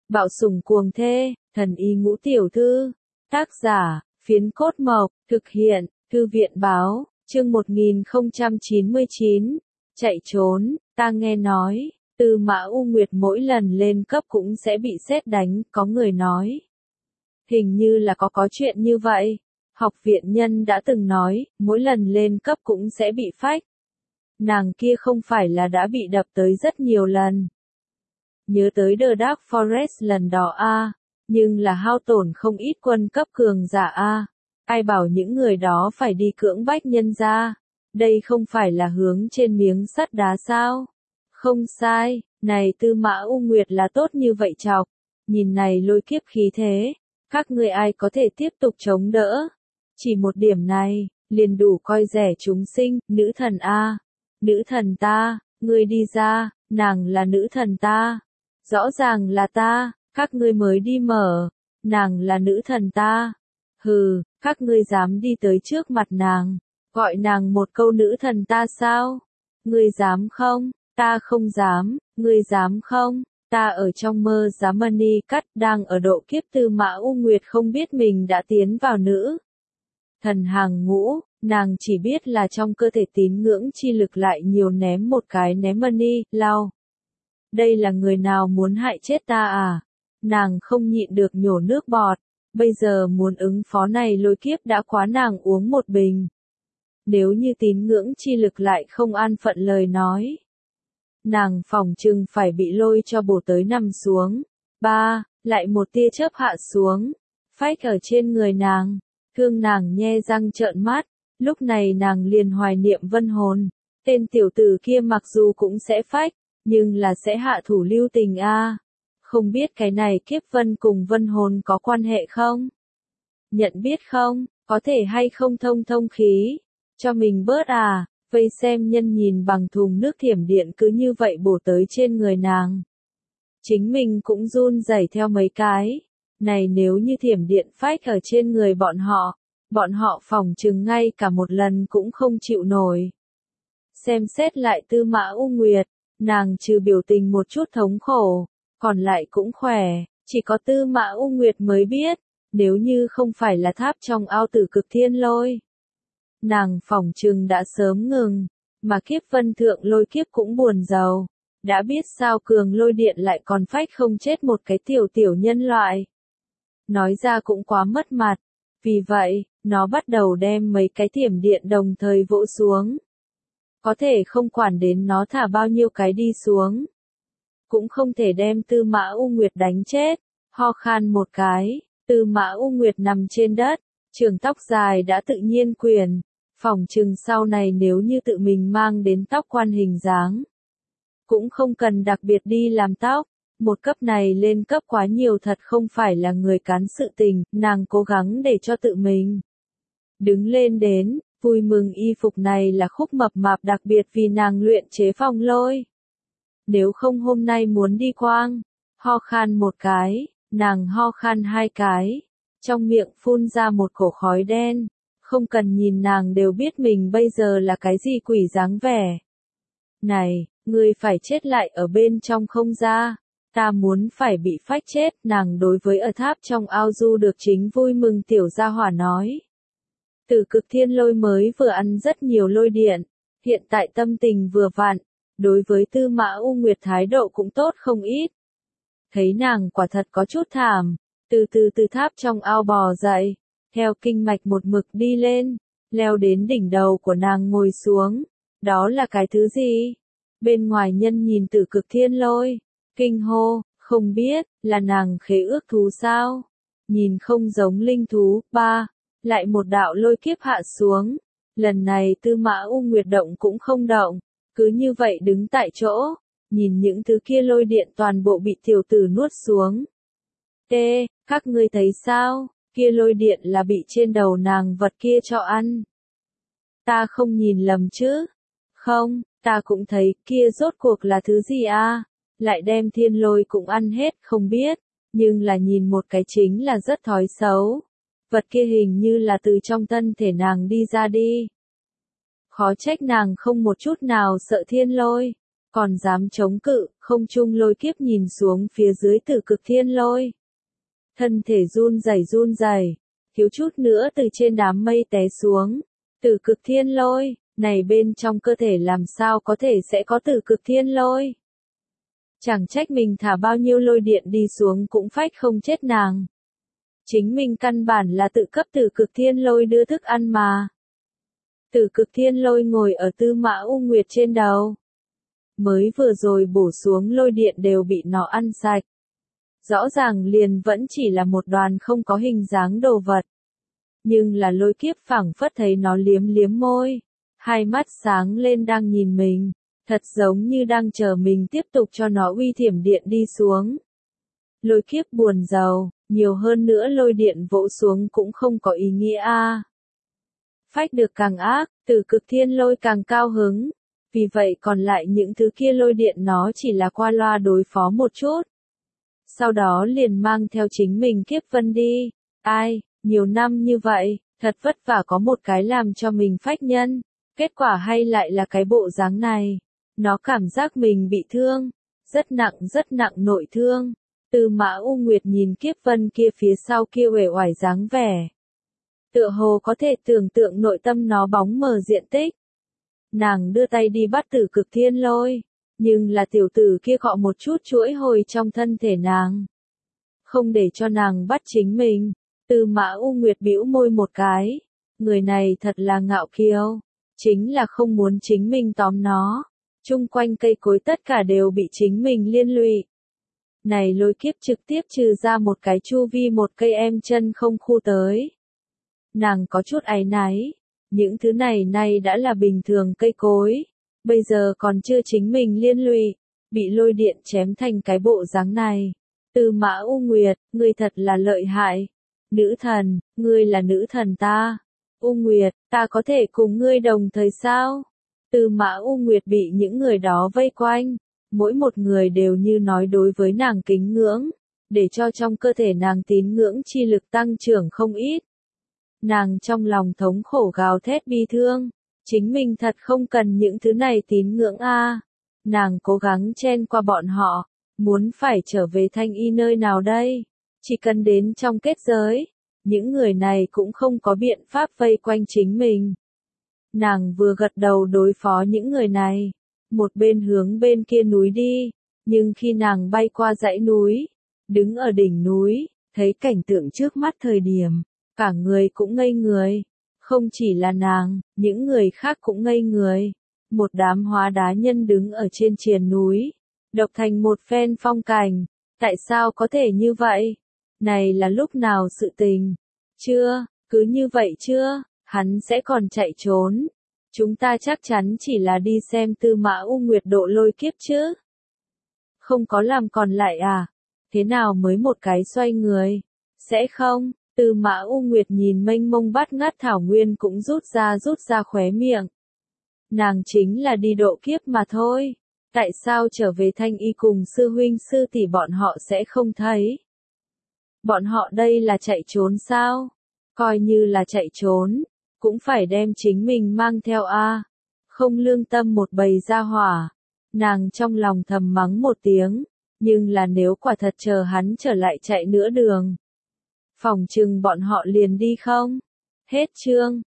Bạo sủng cuồng thê, thần y ngũ tiểu thư. Tác giả, Phiến Cốt Mộc, thực hiện, Thư viện báo, chương 1099. Chạy trốn, ta nghe nói, Tư Mã U Nguyệt mỗi lần lên cấp cũng sẽ bị sét đánh, có người nói. Hình như là có chuyện như vậy. Học viện nhân đã từng nói, mỗi lần lên cấp cũng sẽ bị phách. Nàng kia không phải là đã bị đập tới rất nhiều lần. Nhớ tới The Dark Forest lần đó a, nhưng là hao tổn không ít quân cấp cường giả a. Ai bảo những người đó phải đi cưỡng bách nhân ra. Đây không phải là hướng trên miếng sắt đá sao? Không sai, này Tư Mã U Nguyệt là tốt như vậy chọc. Nhìn này lôi kiếp khí thế, các ngươi ai có thể tiếp tục chống đỡ? Chỉ một điểm này, liền đủ coi rẻ chúng sinh, nữ thần a. Nữ thần ta, ngươi đi ra, nàng là nữ thần ta. Rõ ràng là ta, các ngươi mới đi mở, nàng là nữ thần ta. Hừ, các ngươi dám đi tới trước mặt nàng, gọi nàng một câu nữ thần ta sao? Ngươi dám không? Ta không dám, ngươi dám không? Ta ở trong mơ giá Mani Cắt đang ở độ kiếp Tư Mã U Nguyệt không biết mình đã tiến vào nữ thần hàng ngũ, nàng chỉ biết là trong cơ thể tín ngưỡng chi lực lại nhiều ném một cái ném Mani, lao. Đây là người nào muốn hại chết ta à? Nàng không nhịn được nhổ nước bọt, bây giờ muốn ứng phó này lôi kiếp đã quá nàng uống một bình. Nếu như tín ngưỡng chi lực lại không an phận lời nói. Nàng phỏng chừng phải bị lôi cho bổ tới nằm xuống. Lại một tia chớp hạ xuống. Phách ở trên người nàng. Thương nàng nhe răng trợn mắt. Lúc này nàng liền hoài niệm Vân Hồn. Tên tiểu tử kia mặc dù cũng sẽ phách, nhưng là sẽ hạ thủ lưu tình a. Không biết cái này kiếp vân cùng Vân Hồn có quan hệ không? Nhận biết không? Có thể hay không thông khí? Cho mình bớt à? Vây xem nhân nhìn bằng thùng nước thiểm điện cứ như vậy bổ tới trên người nàng. Chính mình cũng run rẩy theo mấy cái. Này nếu như thiểm điện phách ở trên người bọn họ phỏng chừng ngay cả một lần cũng không chịu nổi. Xem xét lại Tư Mã U Nguyệt, nàng trừ biểu tình một chút thống khổ, còn lại cũng khỏe, chỉ có Tư Mã U Nguyệt mới biết, nếu như không phải là tháp trong ao tử cực thiên lôi. Nàng phỏng chừng đã sớm ngừng, mà kiếp vân thượng lôi kiếp cũng buồn giàu. Đã biết sao cường lôi điện lại còn phách không chết một cái tiểu nhân loại. Nói ra cũng quá mất mặt. Vì vậy, nó bắt đầu đem mấy cái thiểm điện đồng thời vỗ xuống. Có thể không quản đến nó thả bao nhiêu cái đi xuống. Cũng không thể đem Tư Mã U Nguyệt đánh chết. Ho khan một cái, Tư Mã U Nguyệt nằm trên đất, trường tóc dài đã tự nhiên quyền. Phỏng chừng sau này nếu như tự mình mang đến tóc quan hình dáng. Cũng không cần đặc biệt đi làm tóc. Một cấp này lên cấp quá nhiều thật không phải là người cán sự tình, nàng cố gắng để cho tự mình đứng lên đến, vui mừng y phục này là khúc mập mạp đặc biệt vì nàng luyện chế phong lôi. Nếu không hôm nay muốn đi quang, ho khan một cái, nàng ho khan hai cái, trong miệng phun ra một cổ khói đen, không cần nhìn nàng đều biết mình bây giờ là cái gì quỷ dáng vẻ. Này, ngươi phải chết lại ở bên trong không ra. Ta muốn phải bị phách chết, nàng đối với ở tháp trong ao du được chính vui mừng tiểu gia hỏa nói. Tử cực thiên lôi mới vừa ăn rất nhiều lôi điện, hiện tại tâm tình vừa vặn, đối với Tư Mã U Nguyệt thái độ cũng tốt không ít. Thấy nàng quả thật có chút thảm, từ tháp trong ao bò dậy, theo kinh mạch một mực đi lên, leo đến đỉnh đầu của nàng ngồi xuống. Đó là cái thứ gì? Bên ngoài nhân nhìn Tử cực thiên lôi. Kinh hô, không biết, là nàng khế ước thú sao? Nhìn không giống linh thú. Lại một đạo lôi kiếp hạ xuống. Lần này Tư Mã U Nguyệt động cũng không động. Cứ như vậy đứng tại chỗ. Nhìn những thứ kia lôi điện toàn bộ bị tiểu tử nuốt xuống. Các ngươi thấy sao? Kia lôi điện là bị trên đầu nàng vật kia cho ăn. Ta không nhìn lầm chứ? Không, ta cũng thấy kia rốt cuộc là thứ gì a? Lại đem thiên lôi cũng ăn hết không biết, nhưng là nhìn một cái chính là rất thói xấu. Vật kia hình như là từ trong thân thể nàng đi ra đi. Khó trách nàng không một chút nào sợ thiên lôi. còn dám chống cự, không trung lôi kiếp nhìn xuống phía dưới Tử Cực Thiên Lôi. Thân thể run rẩy, thiếu chút nữa từ trên đám mây té xuống. Tử Cực Thiên Lôi, này bên trong cơ thể làm sao có thể sẽ có Tử Cực Thiên Lôi? Chẳng trách mình thả bao nhiêu lôi điện đi xuống cũng phách không chết nàng. Chính mình căn bản là tự cấp Tử Cực Thiên Lôi đưa thức ăn mà. Tử Cực Thiên Lôi ngồi ở Tư Mã U Nguyệt trên đầu. Mới vừa rồi bổ xuống lôi điện đều bị nó ăn sạch. Rõ ràng liền vẫn chỉ là một đoàn không có hình dáng đồ vật. Nhưng là lôi kiếp phảng phất thấy nó liếm liếm môi. Hai mắt sáng lên đang nhìn mình. Thật giống như đang chờ mình tiếp tục cho nó uy thiểm điện đi xuống. Lôi kiếp buồn rầu, nhiều hơn nữa lôi điện vỗ xuống cũng không có ý nghĩa a. Phách được càng ác, Tử Cực Thiên Lôi càng cao hứng. Vì vậy còn lại những thứ kia lôi điện nó chỉ là qua loa đối phó một chút. Sau đó liền mang theo chính mình kiếp vân đi. Ai, nhiều năm như vậy, thật vất vả có một cái làm cho mình phách nhân. Kết quả hay lại là cái bộ dáng này. Nó cảm giác mình bị thương. Rất nặng nội thương. Tư Mã U Nguyệt nhìn kiếp vân kia phía sau kia uể oải dáng vẻ. Tựa hồ có thể tưởng tượng nội tâm nó bóng mờ diện tích. Nàng đưa tay đi bắt Tử Cực Thiên Lôi. Nhưng là tiểu tử kia cọ một chút chuỗi hồi trong thân thể nàng. Không để cho nàng bắt chính mình. Tư Mã U Nguyệt bĩu môi một cái. Người này thật là ngạo kiêu. Chính là không muốn chính mình tóm nó. Chung quanh cây cối tất cả đều bị chính mình liên lụy. Này lôi kiếp trực tiếp trừ ra một cái chu vi một cây em chân không khu tới. Nàng có chút áy náy. Những thứ này nay đã là bình thường cây cối. Bây giờ còn chưa chính mình liên lụy. Bị lôi điện chém thành cái bộ dáng này. Tư Mã U Nguyệt, ngươi thật là lợi hại. Nữ thần, ngươi là nữ thần ta. U Nguyệt, ta có thể cùng ngươi đồng thời sao? Tư Mã U Nguyệt bị những người đó vây quanh. Mỗi một người đều như nói đối với nàng kính ngưỡng. Để cho trong cơ thể nàng tín ngưỡng chi lực tăng trưởng không ít. Nàng trong lòng thống khổ gào thét bi thương. Chính mình thật không cần những thứ này tín ngưỡng a. Nàng cố gắng chen qua bọn họ. Muốn phải trở về Thanh Y nơi nào đây? Chỉ cần đến trong kết giới. Những người này cũng không có biện pháp vây quanh chính mình. Nàng vừa gật đầu đối phó những người này. Một bên hướng bên kia núi đi. Nhưng khi nàng bay qua dãy núi. Đứng ở đỉnh núi. Thấy cảnh tượng trước mắt thời điểm. Cả người cũng ngây người. Không chỉ là nàng, những người khác cũng ngây người. Một đám hóa đá nhân đứng ở trên triền núi. Độc thành một phen phong cảnh. Tại sao có thể như vậy? Này là lúc nào sự tình? Chưa, cứ như vậy chưa? Hắn sẽ còn chạy trốn. Chúng ta chắc chắn chỉ là đi xem Tư Mã U Nguyệt độ lôi kiếp chứ. Không có làm còn lại à? Thế nào mới một cái xoay người? Sẽ không? Tư Mã U Nguyệt nhìn mênh mông bát ngát thảo nguyên cũng rút ra khóe miệng. Nàng chính là đi độ kiếp mà thôi. Tại sao trở về Thanh Y cùng sư huynh sư tỷ bọn họ sẽ không thấy? Bọn họ đây là chạy trốn sao? Coi như là chạy trốn, cũng phải đem chính mình mang theo a. Không lương tâm một bầy gia hỏa. Nàng trong lòng thầm mắng một tiếng, nhưng là nếu quả thật chờ hắn trở lại chạy nửa đường. Phòng chừng bọn họ liền đi không? Hết chương.